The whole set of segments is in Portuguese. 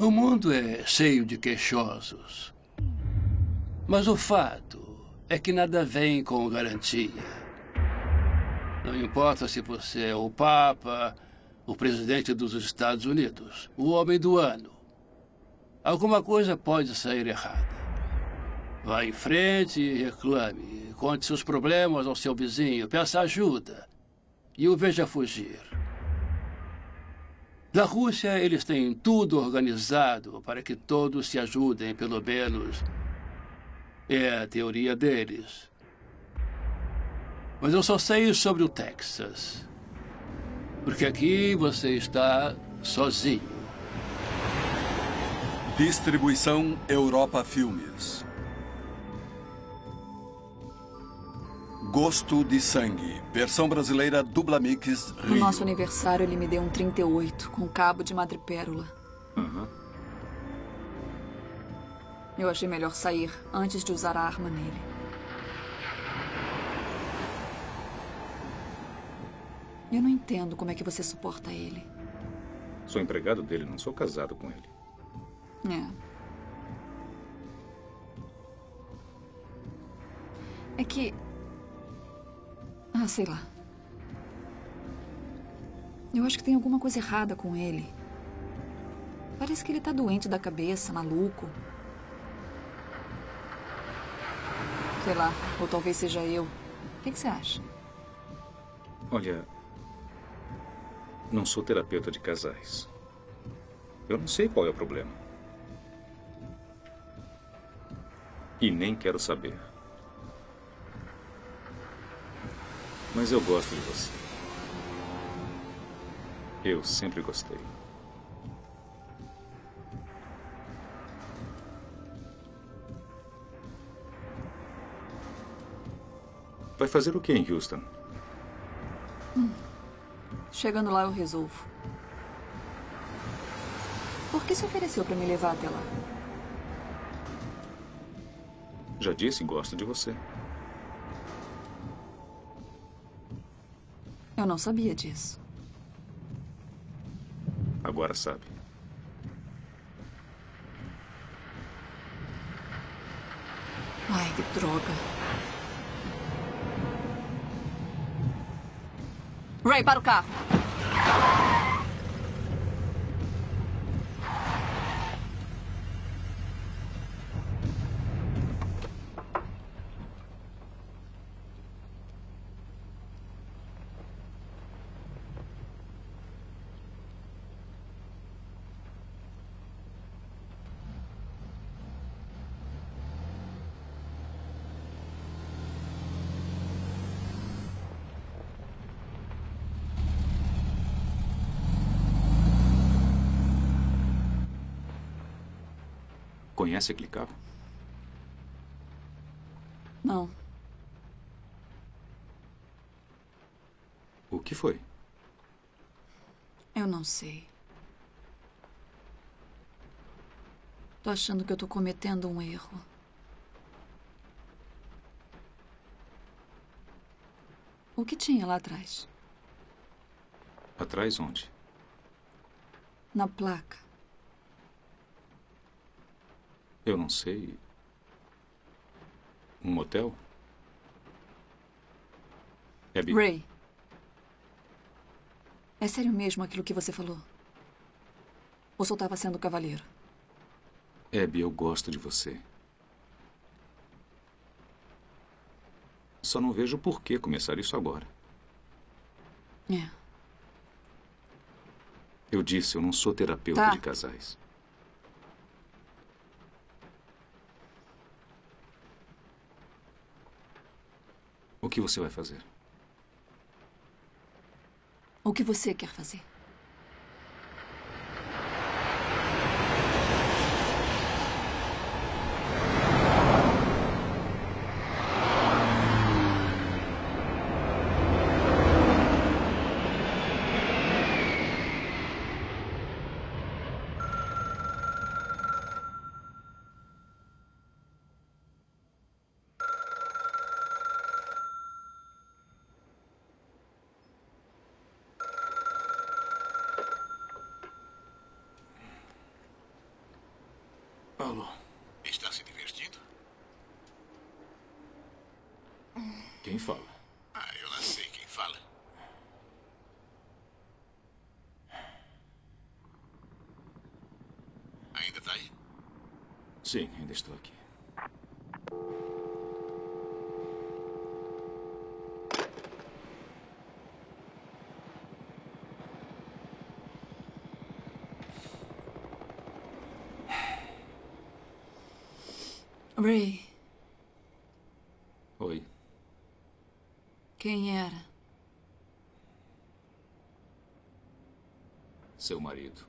O mundo é cheio de queixosos. Mas o fato é que nada vem com garantia. Não importa se você é o Papa, o presidente dos Estados Unidos, o homem do ano. Alguma coisa pode sair errada. Vá em frente e reclame. Conte seus problemas ao seu vizinho, peça ajuda e o veja fugir. Na Rússia, eles têm tudo organizado para que todos se ajudem, pelo menos. É a teoria deles. Mas eu só sei sobre o Texas. Porque aqui você está sozinho. Distribuição Europa Filmes. Gosto de Sangue. Versão brasileira Dubla Mix Rio. No nosso aniversário, ele me deu um 38 com cabo de madrepérola. Eu achei melhor sair antes de usar a arma nele. Eu não entendo como é que você suporta ele. Sou empregado dele, não sou casado com ele. É que... sei lá. Eu acho que tem alguma coisa errada com ele. Parece que ele tá doente da cabeça, maluco. Sei lá, ou talvez seja eu. O que você acha? Olha, não sou terapeuta de casais. Eu não sei qual é o problema. E nem quero saber. Mas eu gosto de você. Eu sempre gostei. Vai fazer o que em Houston? Chegando lá eu resolvo. Por que se ofereceu para me levar até lá? Já disse, gosto de você. Eu não sabia disso. Agora sabe. Ai, que droga. Ray, para o carro. Conhece aquele carro? Não. O que foi? Eu não sei. Tô achando que eu tô cometendo um erro. O que tinha lá atrás? Atrás onde? Na placa. Eu não sei. Um motel? Abby. Ray. É sério mesmo aquilo que você falou? Ou só estava sendo cavalheiro? Abby, eu gosto de você. Só não vejo por que começar isso agora. Eu disse, eu não sou terapeuta de casais. O que você vai fazer? O que você quer fazer? Paulo. Está se divertindo? Quem fala? Eu não sei quem fala. Ainda está aí? Sim, ainda estou aqui. Ray. Oi. Quem era? Seu marido.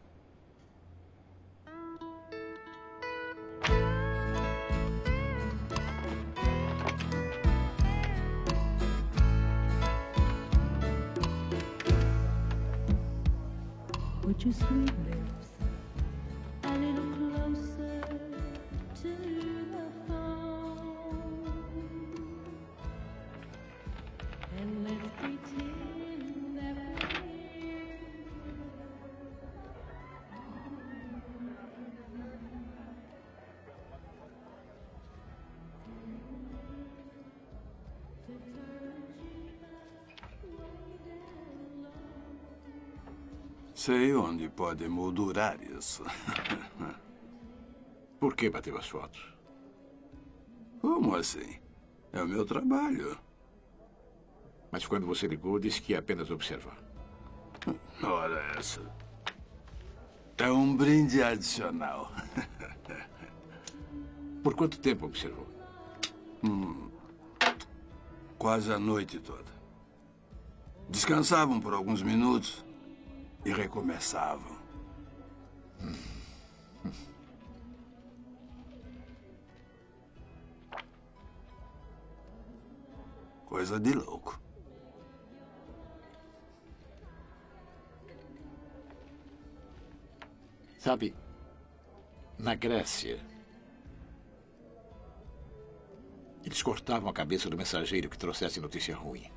Put your sweet lips a little closer to the phone, and let's pretend that we're Sei onde pode moldurar isso. Por que bateu as fotos? Como assim? É o meu trabalho. Mas quando você ligou, disse que ia apenas observar. Ora, essa. É um brinde adicional. Por quanto tempo observou? Quase a noite toda. Descansavam por alguns minutos e recomeçavam. Coisa de louco. Sabe, na Grécia, eles cortavam a cabeça do mensageiro que trouxesse notícia ruim.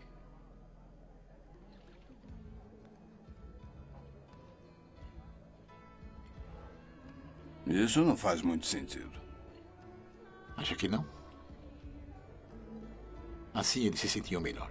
Isso não faz muito sentido. Acha que não? Assim eles se sentiam melhor.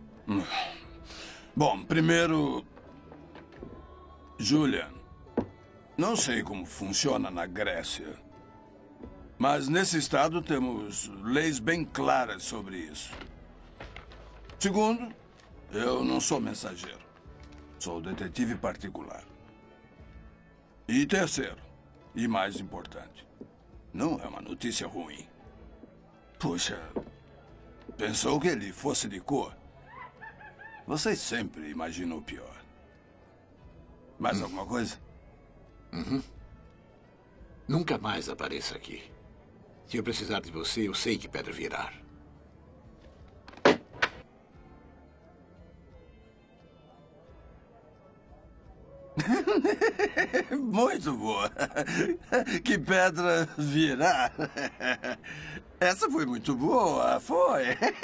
Bom, primeiro, Julian, não sei como funciona na Grécia, mas nesse estado temos leis bem claras sobre isso. Segundo, eu não sou mensageiro. Sou detetive particular. E terceiro, e mais importante, não é uma notícia ruim. Puxa, pensou que ele fosse de cor? Você sempre imagina o pior. Mais alguma coisa? Nunca mais apareça aqui. Se eu precisar de você, eu sei que pedra virar. Muito boa. Que pedra virar. Essa foi muito boa, foi.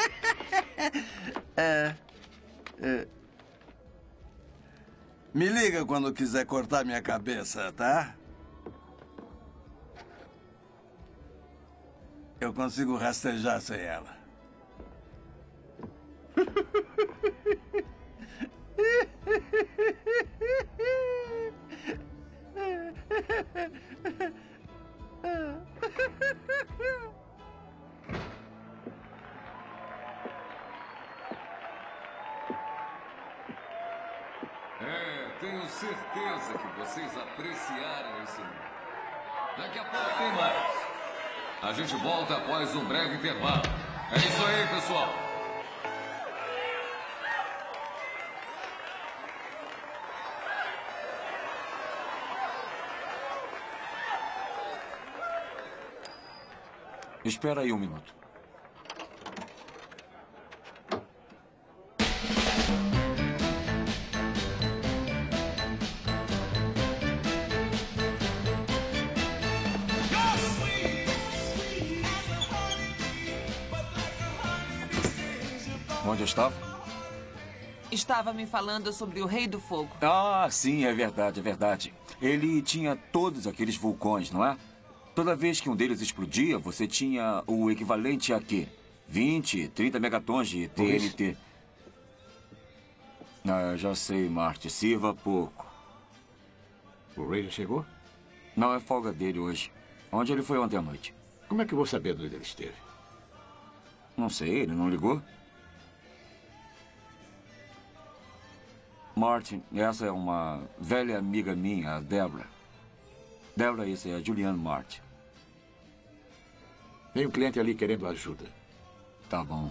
Me liga quando quiser cortar minha cabeça, tá? Eu consigo rastejar sem ela. Tenho certeza que vocês apreciaram esse número. Daqui a pouco tem mais. A gente volta após um breve intervalo. É isso aí, pessoal. Espera aí um minuto. Onde eu estava? Estava me falando sobre o Rei do Fogo. Ah, sim, é verdade, é verdade. Ele tinha todos aqueles vulcões, não é? Toda vez que um deles explodia, você tinha o equivalente a quê? 20, 30 megatons de TNT. Ah, já sei, Marty. Sirva pouco. O Ray já chegou? Não é folga dele hoje. Onde ele foi ontem à noite? Como é que eu vou saber onde ele esteve? Não sei, ele não ligou? Martin, essa é uma velha amiga minha, a Deborah. Deborah, isso é a Julianne Martin. Tem um cliente ali querendo ajuda. Tá bom.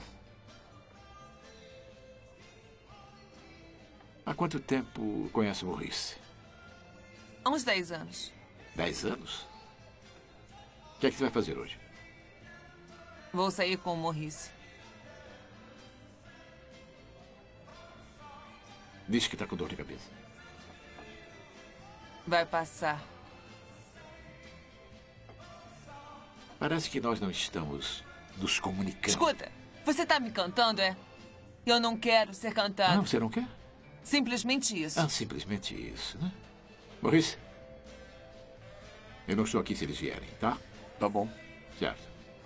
Há quanto tempo conhece o Maurice? Há uns 10 anos. 10 anos? O que é que você vai fazer hoje? Vou sair com o Maurice. Diz que está com dor de cabeça. Vai passar. Parece que nós não estamos nos comunicando. Escuta, você tá me cantando, é? Eu não quero ser cantado. Não, você não quer? Simplesmente isso. Ah, simplesmente isso, né? Maurice, eu não estou aqui se eles vierem, tá? Tá bom. Certo.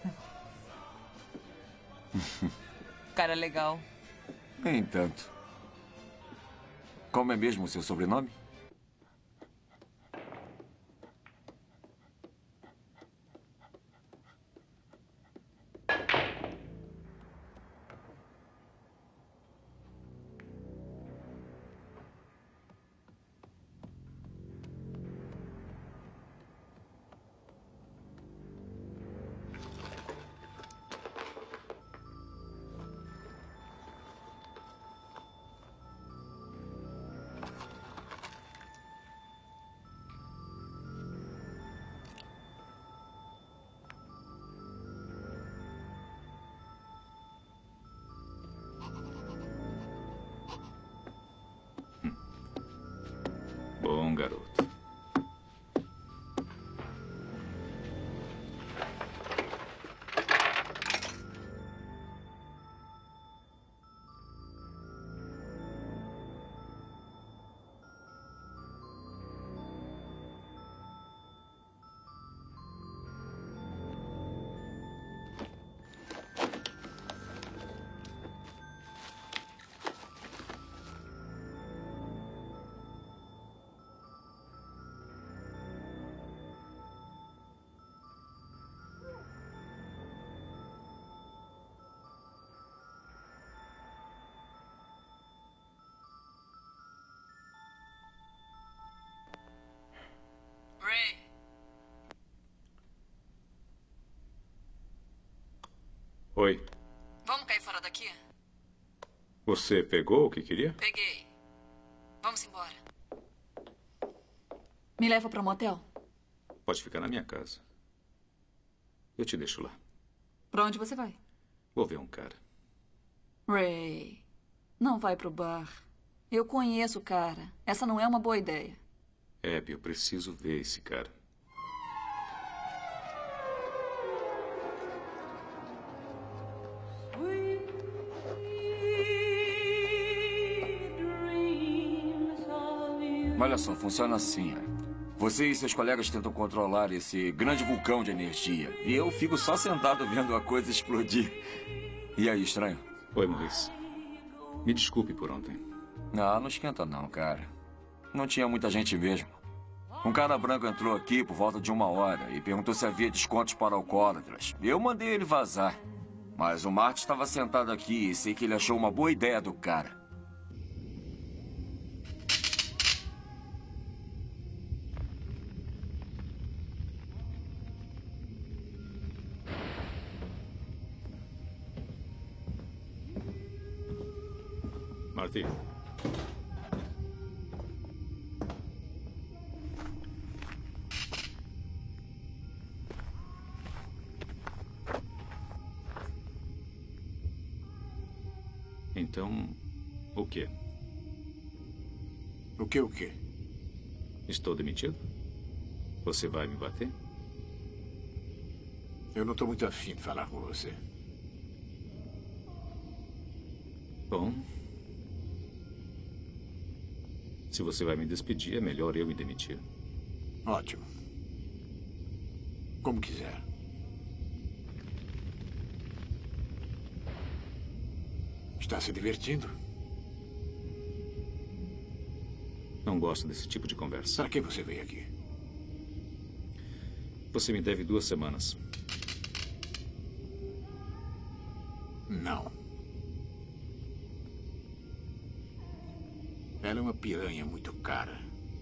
Cara legal. Nem tanto. Como é mesmo o seu sobrenome? Bom, garoto. Ray. Oi. Vamos cair fora daqui? Você pegou o que queria? Peguei. Vamos embora. Me leva para um motel? Pode ficar na minha casa. Eu te deixo lá. Para onde você vai? Vou ver um cara. Ray, não vai pro bar. Eu conheço o cara. Essa não é uma boa ideia. Abby, eu preciso ver esse cara. Olha só, funciona assim. Você e seus colegas tentam controlar esse grande vulcão de energia. E eu fico só sentado vendo a coisa explodir. E aí, estranho? Oi, Maurice. Me desculpe por ontem. Não esquenta não, cara. Não tinha muita gente mesmo. Um cara branco entrou aqui por volta de 1h e perguntou se havia descontos para alcoólatras. Eu mandei ele vazar. Mas o Marty estava sentado aqui e sei que ele achou uma boa ideia do cara. Marty. Então, o quê? O quê, o quê? Estou demitido? Você vai me bater? Eu não estou muito afim de falar com você. Bom, se você vai me despedir, é melhor eu me demitir. Ótimo. Como quiser. Está se divertindo? Não gosto desse tipo de conversa. Para que você veio aqui? Você me deve 2 semanas. Não. Ela é uma piranha muito cara.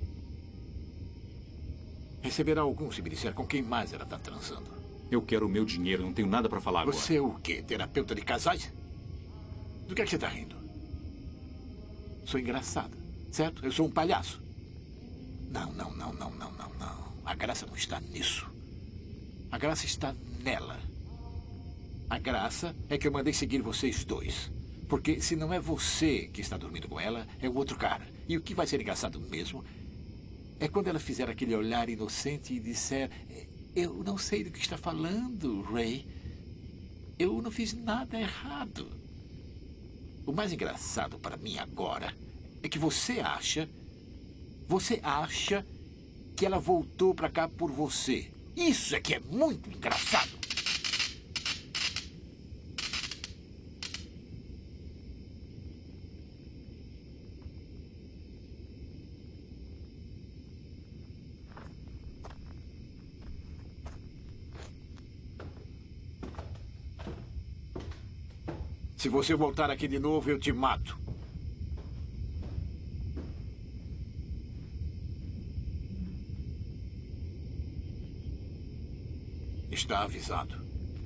Receberá algum se me disser com quem mais ela está transando. Eu quero o meu dinheiro, não tenho nada para falar agora. Você é o quê? Terapeuta de casais? Do que é que você está rindo? Sou engraçada, certo? Eu sou um palhaço. Não. A graça não está nisso. A graça está nela. A graça é que eu mandei seguir vocês dois. Porque se não é você que está dormindo com ela, é o outro cara. E o que vai ser engraçado mesmo é quando ela fizer aquele olhar inocente e disser: eu não sei do que está falando, Ray. Eu não fiz nada errado. O mais engraçado para mim agora é que você acha que ela voltou para cá por você. Isso é que é muito engraçado. Se você voltar aqui de novo, eu te mato. Está avisado.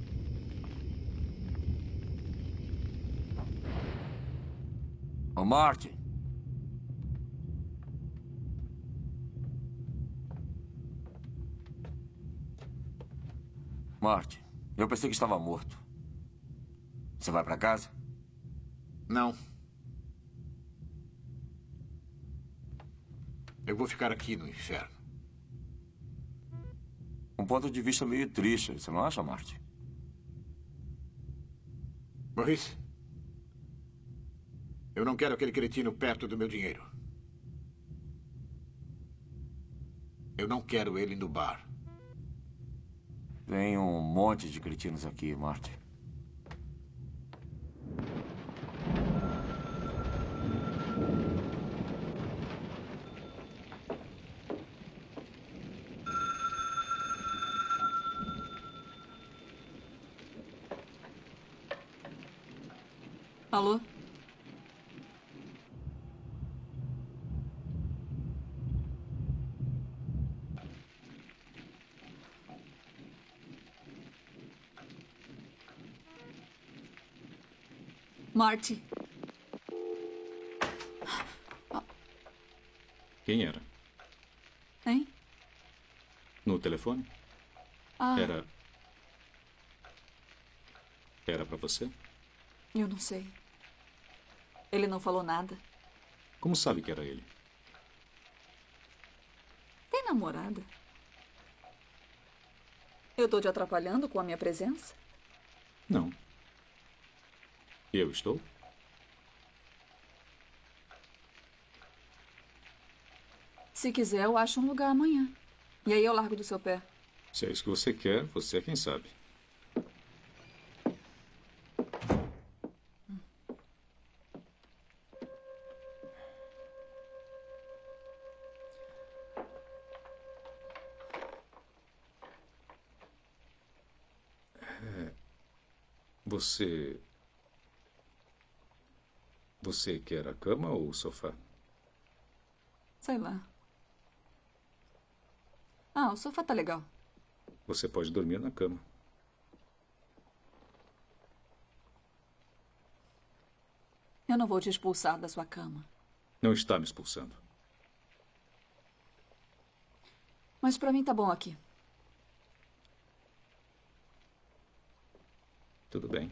Ô, Martin. Martin, eu pensei que estava morto. Você vai para casa? Não. Eu vou ficar aqui no inferno. Um ponto de vista meio triste, você não acha, Martin? Maurice, eu não quero aquele cretino perto do meu dinheiro. Eu não quero ele no bar. Tem um monte de cretinos aqui, Martin. Alô? Marty. Quem era? Hein? No telefone? Ah, Era pra você? eu não sei. Ele não falou nada. Como sabe que era ele? Tem namorada? Eu tô te atrapalhando com a minha presença? Não. Eu estou? Se quiser, eu acho um lugar amanhã. E aí eu largo do seu pé. Se é isso que você quer, você é quem sabe. Você quer a cama ou o sofá? Sei lá. Ah, o sofá tá legal. Você pode dormir na cama. Eu não vou te expulsar da sua cama. Não está me expulsando. Mas pra mim tá bom aqui. Tudo bem.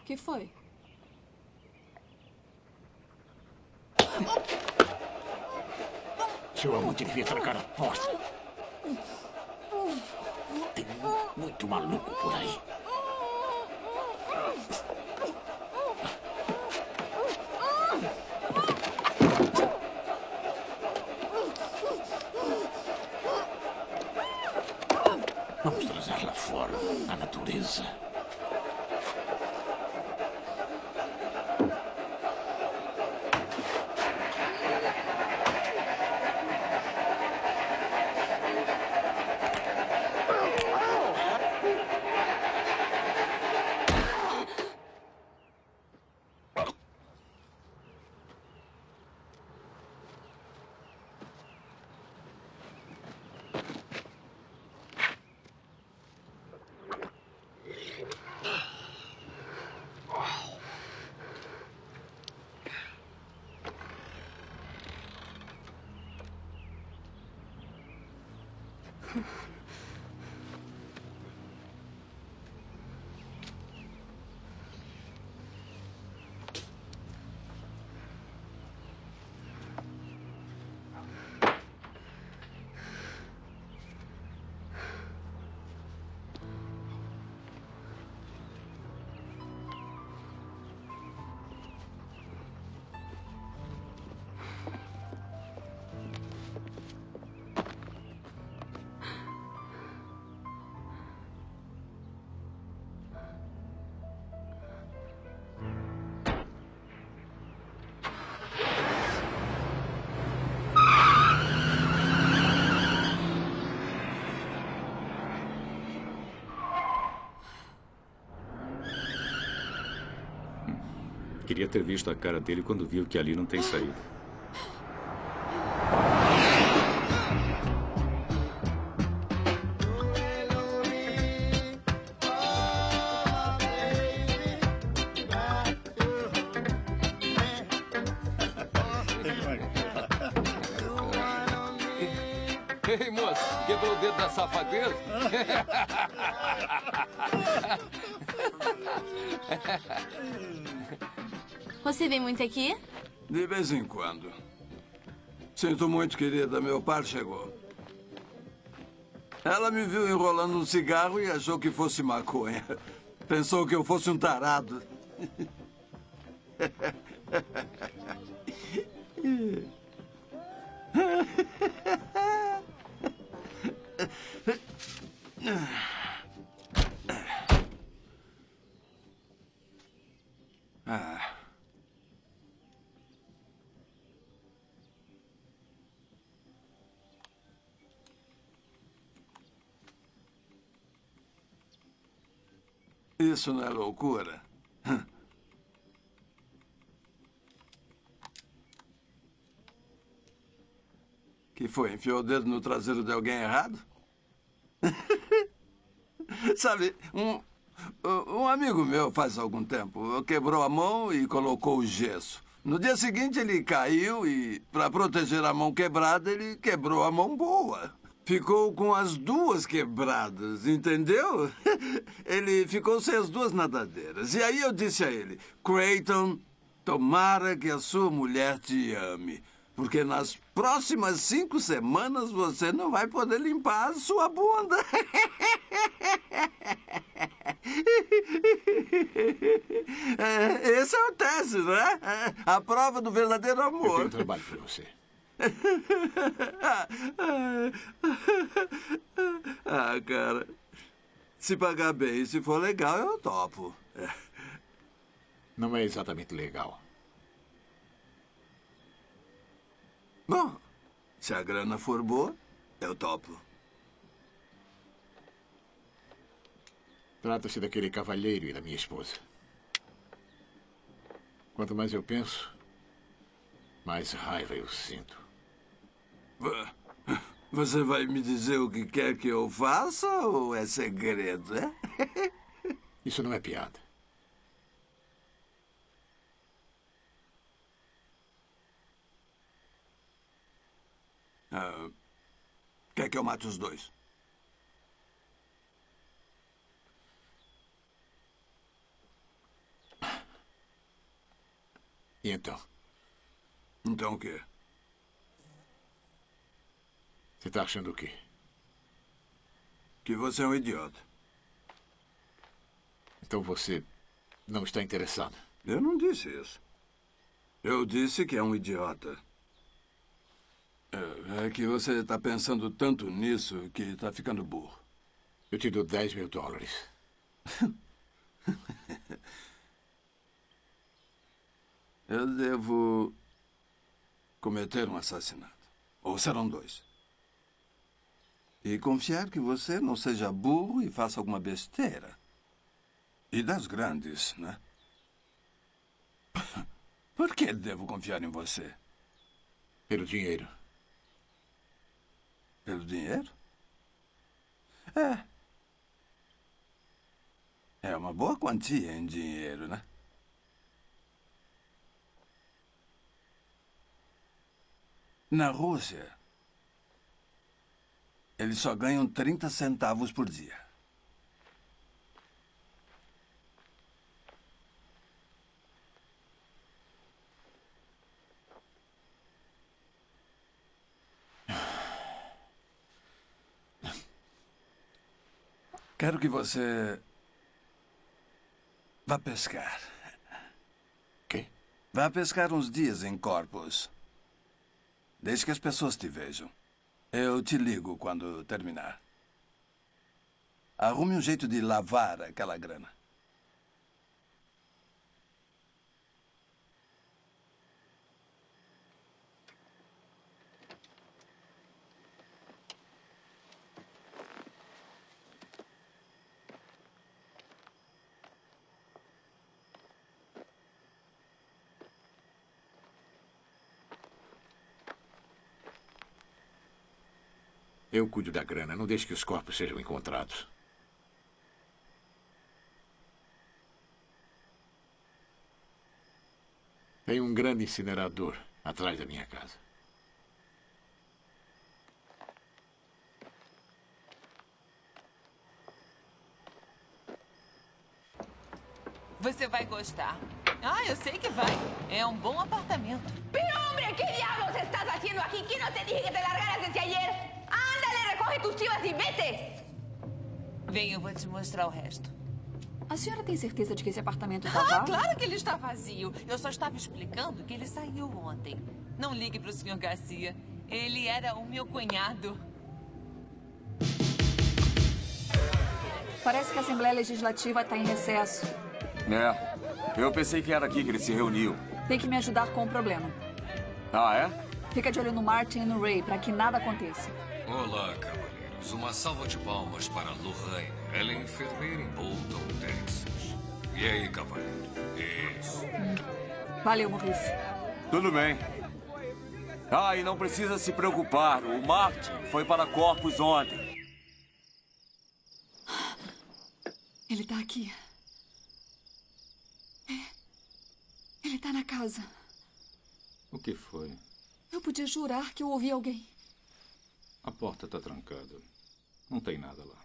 que foi? Seu amante devia trancar a porta. Tem muito maluco por aí. Vamos trazer lá fora, na natureza. Queria ter visto a cara dele quando viu que ali não tem saída. Ei, moço, quebrou o dedo da safadeza? Você vem muito aqui? De vez em quando. Sinto muito, querida. Meu par chegou. Ela me viu enrolando um cigarro e achou que fosse maconha. Pensou que eu fosse um tarado. Isso não é loucura? Que foi? Enfiou o dedo no traseiro de alguém errado? Sabe, um amigo meu faz algum tempo quebrou a mão e colocou o gesso. No dia seguinte ele caiu e, para proteger a mão quebrada, ele quebrou a mão boa. Ficou com as duas quebradas, entendeu? Ele ficou sem as duas nadadeiras. E aí eu disse a ele, Creighton, tomara que a sua mulher te ame. Porque nas próximas 5 semanas você não vai poder limpar a sua bunda. Esse é o teste, não é? A prova do verdadeiro amor. Eu tenho trabalho para você. Cara, se pagar bem e se for legal, eu topo. Não é exatamente legal. Bom, se a grana for boa, eu topo. Trata-se daquele cavalheiro e da minha esposa. Quanto mais eu penso, mais raiva eu sinto. Você vai me dizer o que quer que eu faça ou é segredo, é? Isso não é piada. Quer que eu mate os dois? E então? Então o quê? Você tá achando o quê? Que você é um idiota. Então você não está interessado? Eu não disse isso. Eu disse que é um idiota. É que você está pensando tanto nisso que está ficando burro. Eu te dou $10.000. Eu devo cometer um assassinato. Ou serão 2. E confiar que você não seja burro e faça alguma besteira. E das grandes, né? Por que devo confiar em você? Pelo dinheiro. Pelo dinheiro? É uma boa quantia em dinheiro, né? Na Rússia, eles só ganham 30 centavos por dia. Quero que você vá pescar. Quê? Vá pescar uns dias em Corpus. Desde que as pessoas te vejam. Eu te ligo quando terminar. Arrume um jeito de lavar aquela grana. Eu cuido da grana. Não deixe que os corpos sejam encontrados. Tem um grande incinerador atrás da minha casa. Você vai gostar. Ah, eu sei que vai. É um bom apartamento. Pero hombre, ¿qué diablos estás haciendo aquí? ¿Quién no te dije que te largaras desde ayer? Ándale, recoge tus chivas y vete. Vem, eu vou te mostrar o resto. A senhora tem certeza de que esse apartamento está Ah, vago? claro que ele está vazio. Eu só estava explicando que ele saiu ontem. Não ligue para o Sr. Garcia. Ele era o meu cunhado. Parece que a Assembleia Legislativa está em recesso. Eu pensei que era aqui que eles se reuniam. Tem que me ajudar com o problema. Ah, é? Fica de olho no Martin e no Ray para que nada aconteça. Olá, cavaleiros. Uma salva de palmas para Lorraine. Ela é enfermeira em Bolton, Texas. E aí, cavaleiro? Isso. Valeu, Maurice. Tudo bem. Ah, e não precisa se preocupar. O Martin foi para Corpus ontem. Ele tá aqui. Ele tá na casa. O que foi? Eu podia jurar que eu ouvi alguém. A porta está trancada. Não tem nada lá.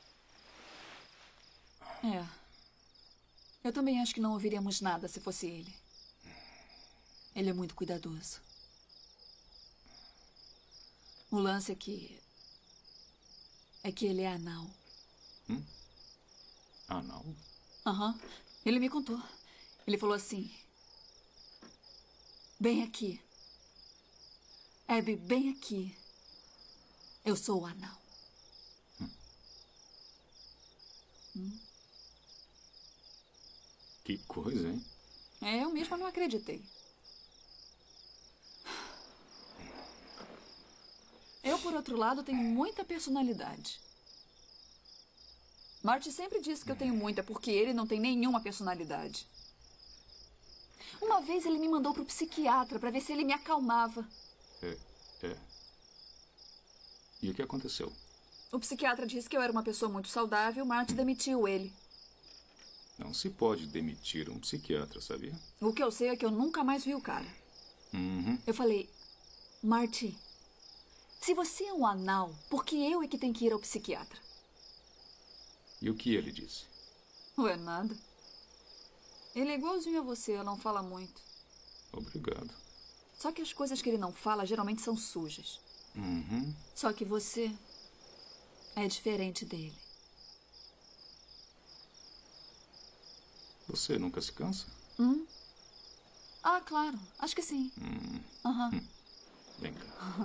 Eu também acho que não ouviríamos nada se fosse ele. Ele é muito cuidadoso. O lance é que ele é anal. Anal? Aham. Ele me contou. Ele falou assim: bem aqui. Abby, bem aqui. Eu sou o anal. Que coisa, hein? Eu mesma não acreditei. Eu, por outro lado, tenho muita personalidade. Marty sempre disse que eu tenho muita, porque ele não tem nenhuma personalidade. Uma vez ele me mandou para o psiquiatra para ver se ele me acalmava. E o que aconteceu? O psiquiatra disse que eu era uma pessoa muito saudável, Marty demitiu ele. Não se pode demitir um psiquiatra, sabia? O que eu sei é que eu nunca mais vi o cara. Eu falei: Marty, se você é um anal, por que eu é que tenho que ir ao psiquiatra? E o que ele disse? Ué, nada. Ele é igualzinho a você, não fala muito. Obrigado. Só que as coisas que ele não fala geralmente são sujas. Uhum. Só que você é diferente dele. Você nunca se cansa? Ah, claro. Acho que sim. Aham. Vem cá.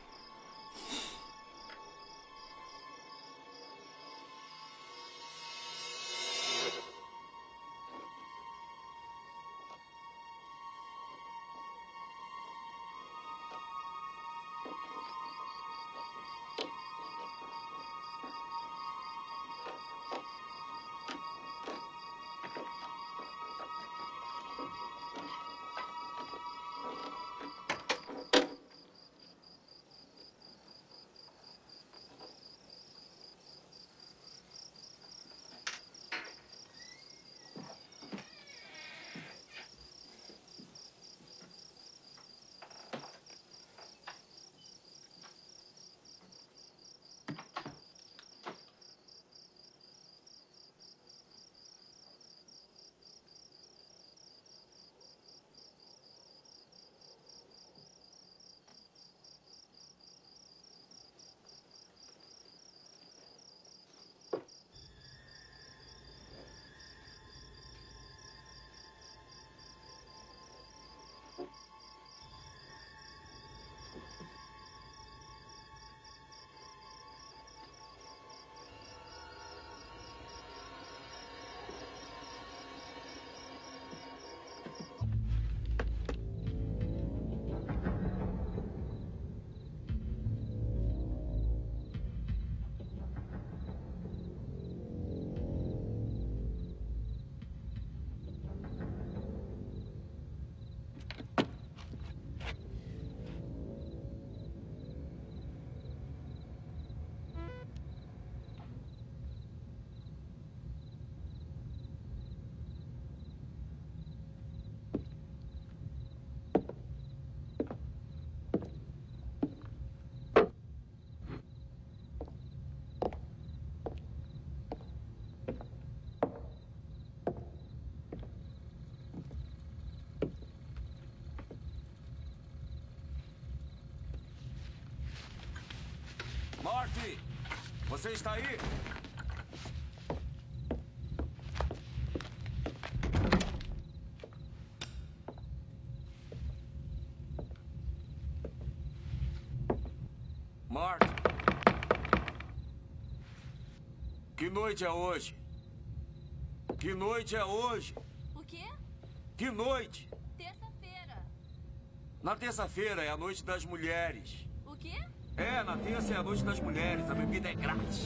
Marty! Você está aí? Marty! Que noite é hoje? Que noite é hoje? O quê? Que noite? Terça-feira. Na terça-feira é a noite das mulheres. O quê? É, na terça é a noite das mulheres. A bebida é grátis.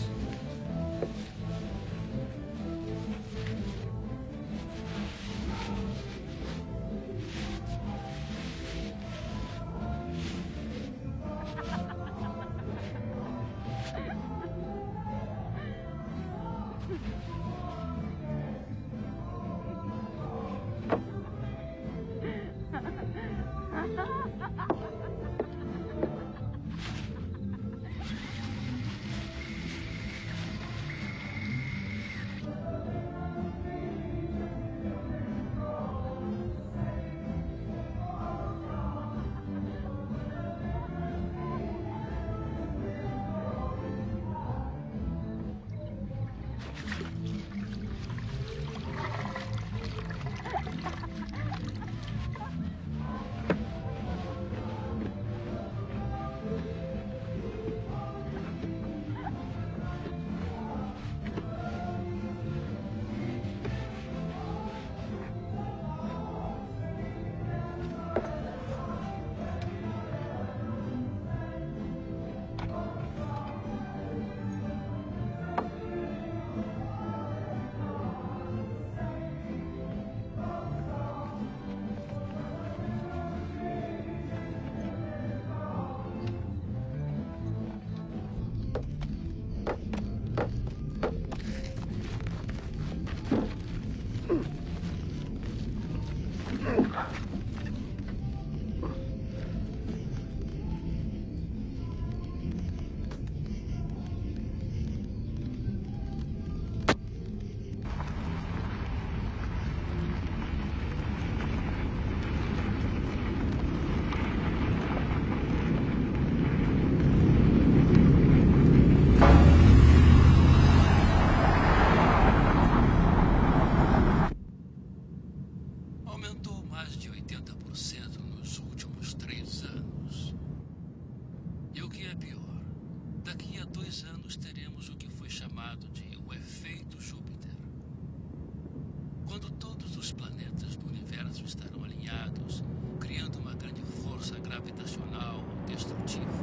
quando todos os planetas do universo estarão alinhados, criando uma grande força gravitacional destrutiva.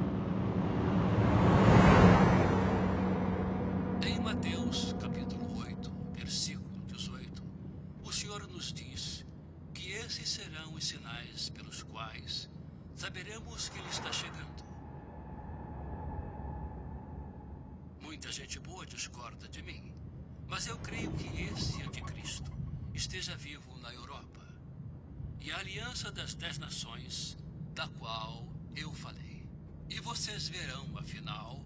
Em Mateus, capítulo 8, versículo 18, o Senhor nos diz que esses serão os sinais pelos quais saberemos que Ele está chegando. Muita gente boa discorda de mim, mas eu creio que esse anticristo esteja vivo na Europa e a aliança das 10 nações, da qual eu falei. E vocês verão, afinal.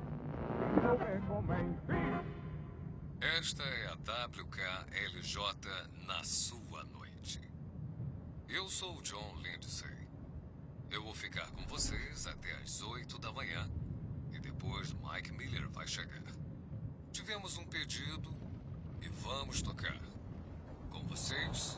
Esta é a WKLJ na sua noite. Eu sou o John Lindsay. Eu vou ficar com vocês até às 8 da manhã. E depois Mike Miller vai chegar. Tivemos um pedido e vamos tocar. Com vocês...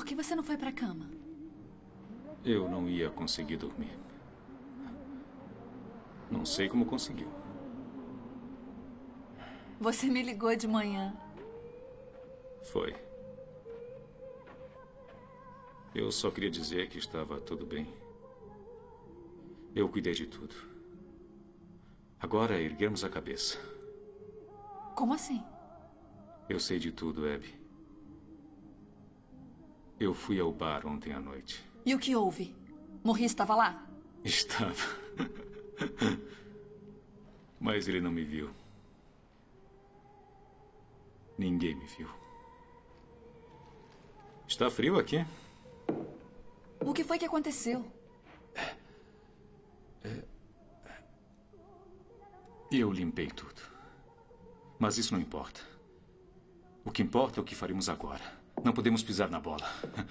Por que você não foi pra cama? Eu não ia conseguir dormir. Não sei como conseguiu. Você me ligou de manhã. Foi. Eu só queria dizer que estava tudo bem. Eu cuidei de tudo. Agora erguemos a cabeça. Como assim? Eu sei de tudo, Abby. Eu fui ao bar ontem à noite. E o que houve? Maurice estava lá? Estava. Mas ele não me viu. Ninguém me viu. Está frio aqui? O que foi que aconteceu? Eu limpei tudo. Mas isso não importa. O que importa é o que faremos agora. Não podemos pisar na bola.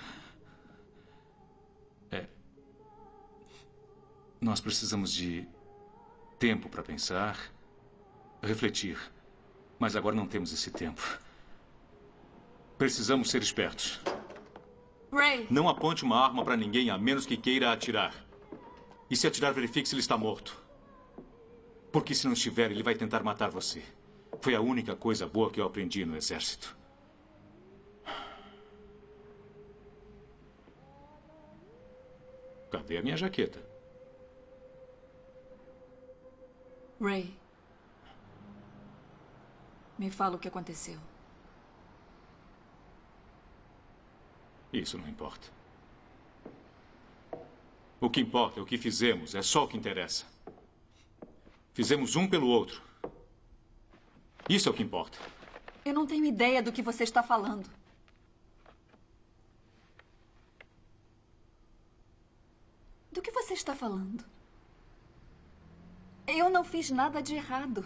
Nós precisamos de tempo para pensar, refletir. Mas agora não temos esse tempo. Precisamos ser espertos. Ray! Não aponte uma arma para ninguém a menos que queira atirar. E se atirar, verifique se ele está morto. Porque se não estiver, ele vai tentar matar você. Foi a única coisa boa que eu aprendi no exército. Cadê a minha jaqueta? Ray. Me fala o que aconteceu. Isso não importa. O que importa é o que fizemos. É só o que interessa. Fizemos um pelo outro. Isso é o que importa. Eu não tenho ideia do que você está falando. Do que você está falando? Eu não fiz nada de errado.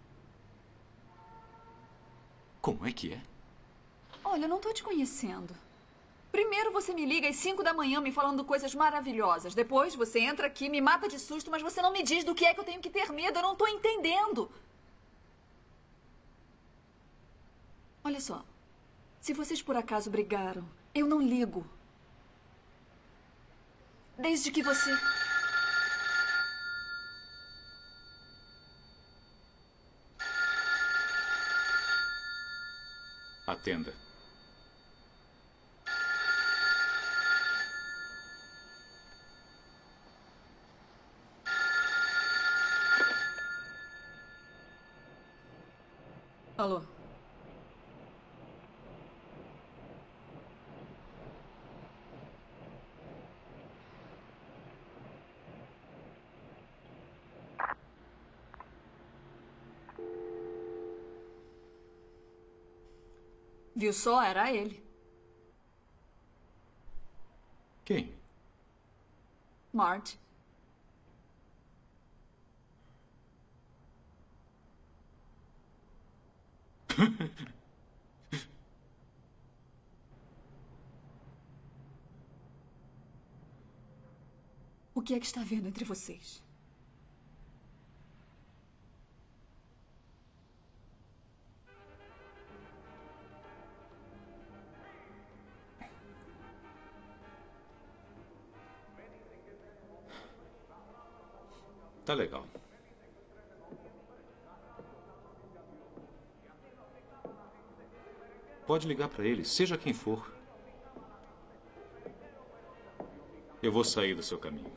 Como é que é? Olha, eu não estou te conhecendo. Primeiro você me liga às 5 da manhã me falando coisas maravilhosas. Depois você entra aqui, me mata de susto, mas você não me diz do que é que eu tenho que ter medo. Eu não estou entendendo. Olha só. Se vocês por acaso brigaram, eu não ligo. Desde que você... Atenda. Alô? Viu só? Era ele. Quem? Mart. O que é que está havendo entre vocês? Tá legal. Pode ligar para ele, seja quem for. Eu vou sair do seu caminho.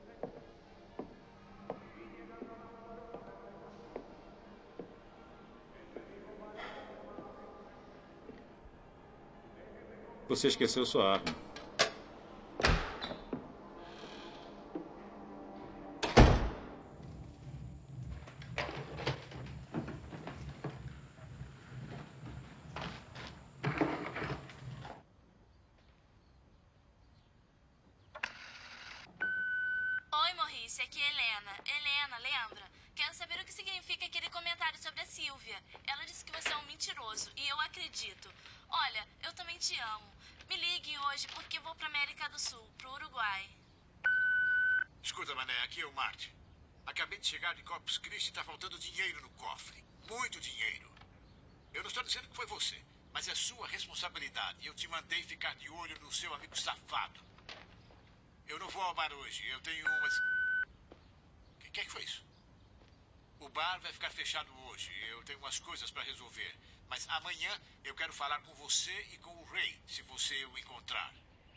Você esqueceu sua arma. Oi, Maurice, aqui é Helena. Helena, lembra? Quero saber o que significa aquele comentário sobre a Sylvia. Ela disse que você é um mentiroso e eu acredito. Olha, eu também te amo. Me ligue hoje porque vou pra América do Sul, pro Uruguai. Escuta, Mané, aqui é o Martin. Acabei de chegar de Corpus Christi e tá faltando dinheiro no cofre. Muito dinheiro. Eu não estou dizendo que foi você. Mas é sua responsabilidade. Eu te mandei ficar de olho no seu amigo safado. Eu não vou ao bar hoje. Eu tenho umas... O que foi isso? O bar vai ficar fechado hoje. Eu tenho umas coisas para resolver. Mas amanhã eu quero falar com você e com o Ray, se você o encontrar.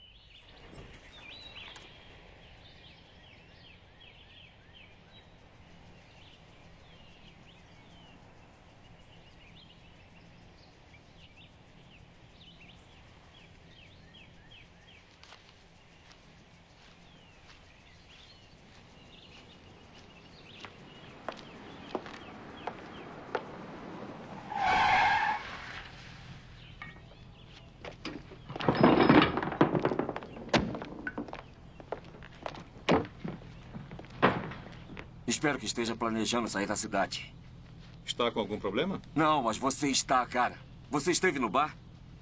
Espero que esteja planejando sair da cidade. Está com algum problema? Não, mas você está, cara. Você esteve no bar?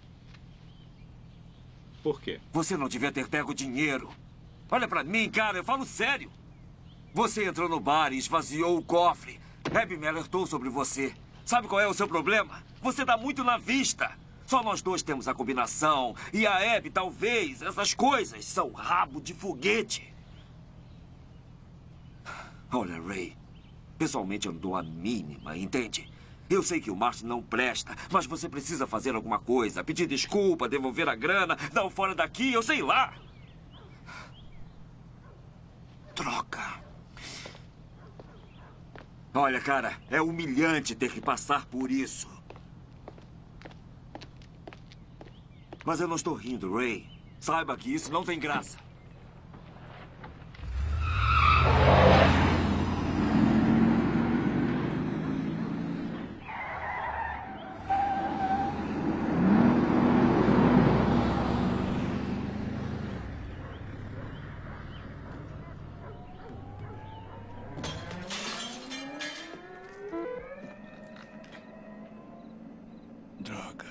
Por quê? Você não devia ter pego dinheiro. Olha pra mim, cara, eu falo sério. Você entrou no bar e esvaziou o cofre. Abby me alertou sobre você. Sabe qual é o seu problema? Você dá muito na vista. Só nós dois temos a combinação. E a Abby, talvez, essas coisas são rabo de foguete. Olha, Ray, pessoalmente eu não dou a mínima, entende? Eu sei que o Martin não presta, mas você precisa fazer alguma coisa. Pedir desculpa, devolver a grana, dar o fora daqui, eu sei lá. Troca. Olha, cara, é humilhante ter que passar por isso. Mas eu não estou rindo, Ray. Saiba que isso não tem graça. Droga.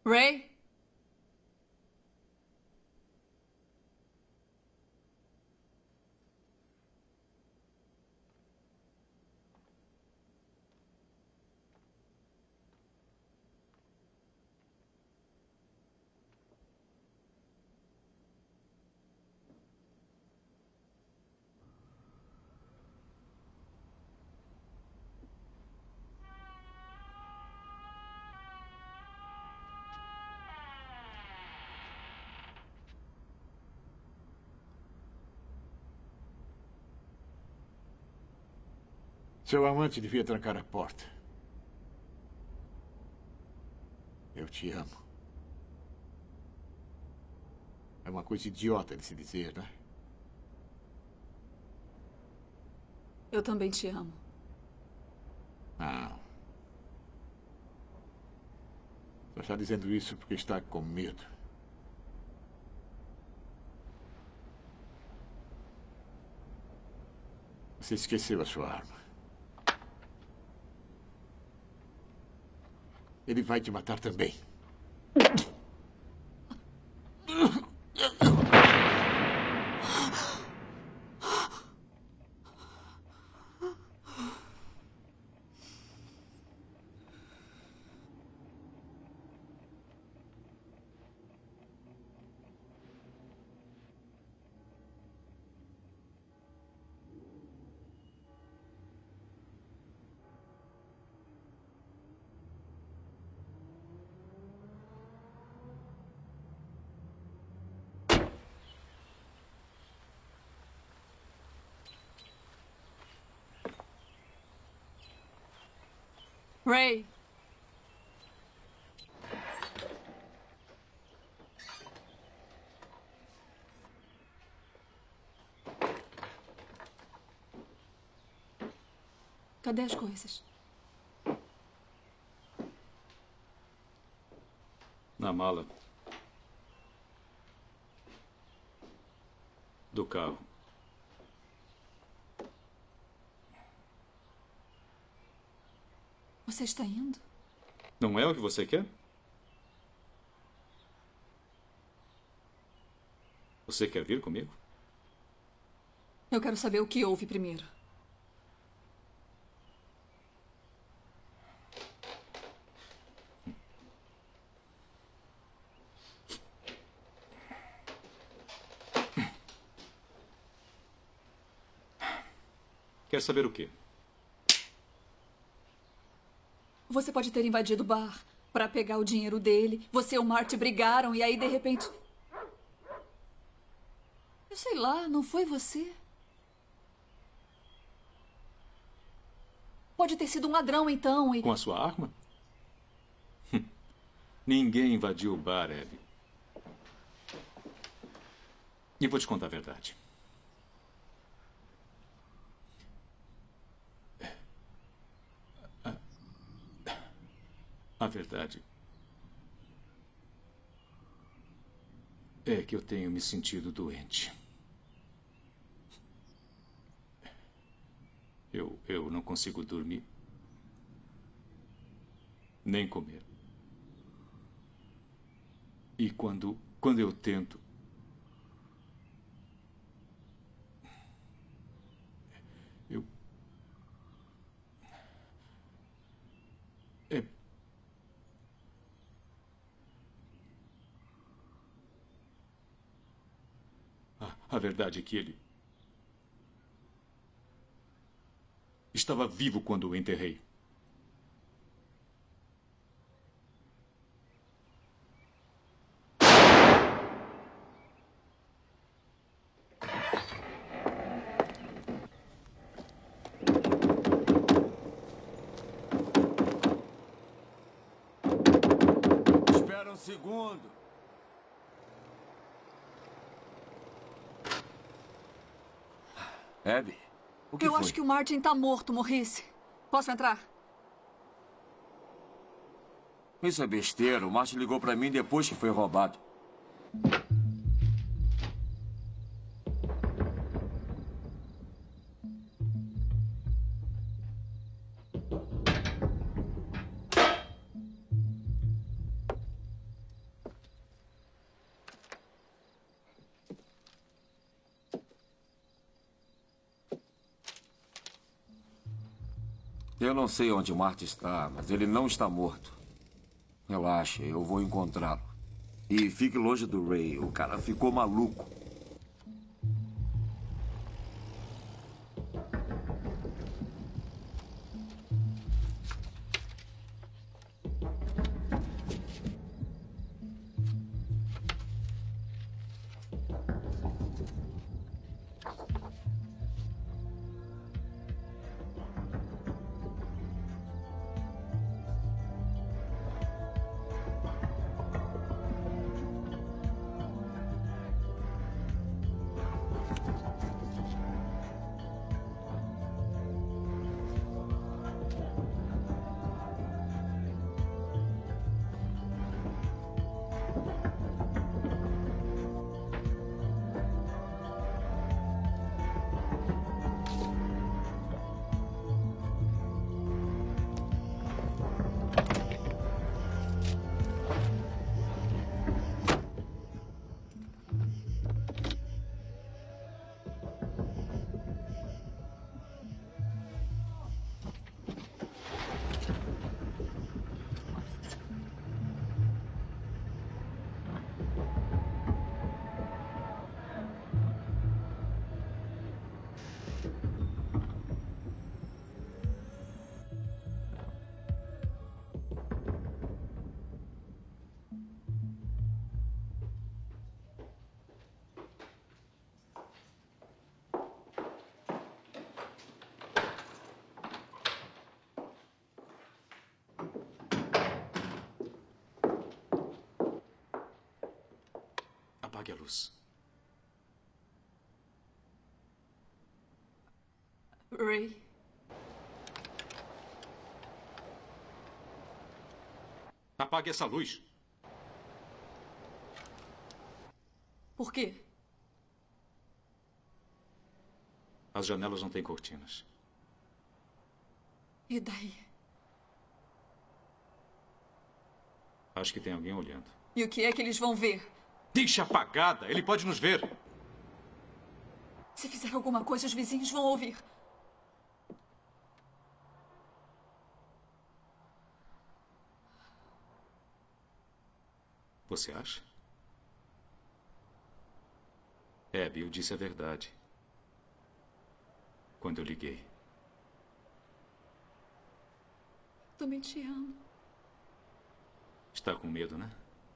Ray? Seu amante devia trancar a porta. Eu te amo. É uma coisa idiota de se dizer, não é? Eu também te amo. Não. Só está dizendo isso porque está com medo. Você esqueceu a sua arma. Ele vai te matar também. Ray. Cadê as coisas? Na mala. Do carro. Você está indo? Não é o que você quer? Você quer vir comigo? Eu quero saber o que houve primeiro. Quer saber o quê? Você pode ter invadido o bar para pegar o dinheiro dele. Você e o Marty brigaram e aí, de repente... Eu sei lá, não foi você? Pode ter sido um ladrão, então, e... Com a sua arma? Ninguém invadiu o bar, Abby. E vou te contar a verdade. A verdade é que eu tenho me sentido doente. Eu não consigo dormir, nem comer. E quando eu tento, A verdade é que ele estava vivo quando o enterrei. Espera um segundo. Abby, o que Eu foi? acho que o Martin tá morto, Maurice. Posso entrar? Isso é besteira. O Martin ligou pra mim depois que foi roubado. Eu não sei onde Marty está, mas ele não está morto. Relaxe, eu vou encontrá-lo. E fique longe do Ray. O cara ficou maluco. Apague a luz. Ray. Apague essa luz. Por quê? As janelas não têm cortinas. E daí? Acho que tem alguém olhando. E o que é que eles vão ver? Deixa apagada! Ele pode nos ver! Se fizer alguma coisa, os vizinhos vão ouvir. Você acha? Abby, eu disse a verdade. Quando eu liguei. Também te amo. Está com medo, né?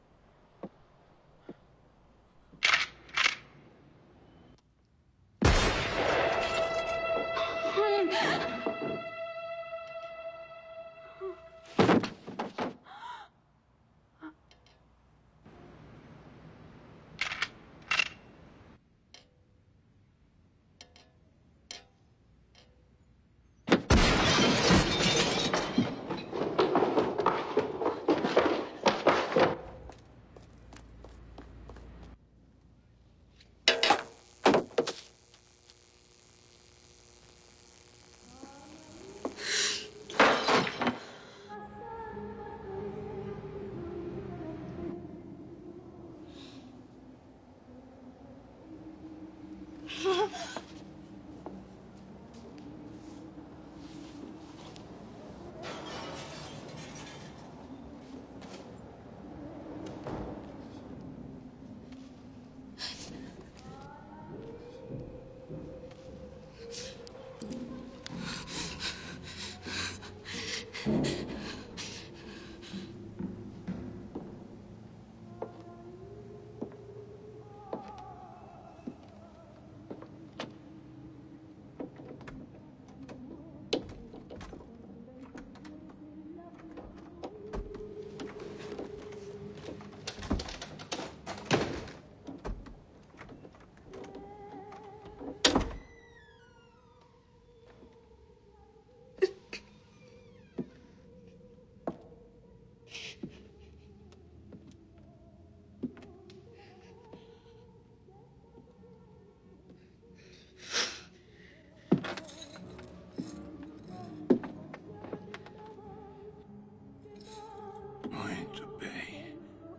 Muito bem.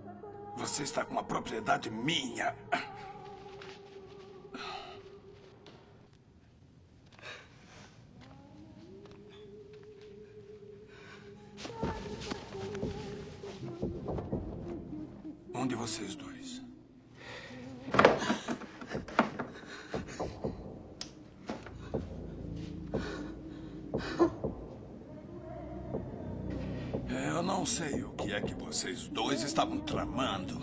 Você está com uma propriedade minha. um de vocês dois. Eu não sei o que é que vocês dois estavam tramando.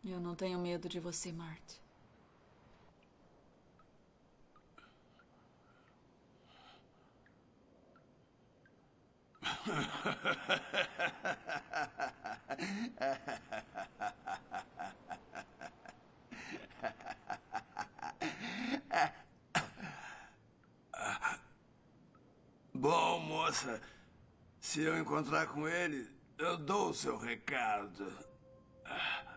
Eu não tenho medo de você, Marty. Bom, moça, se eu encontrar com ele, eu dou o seu recado.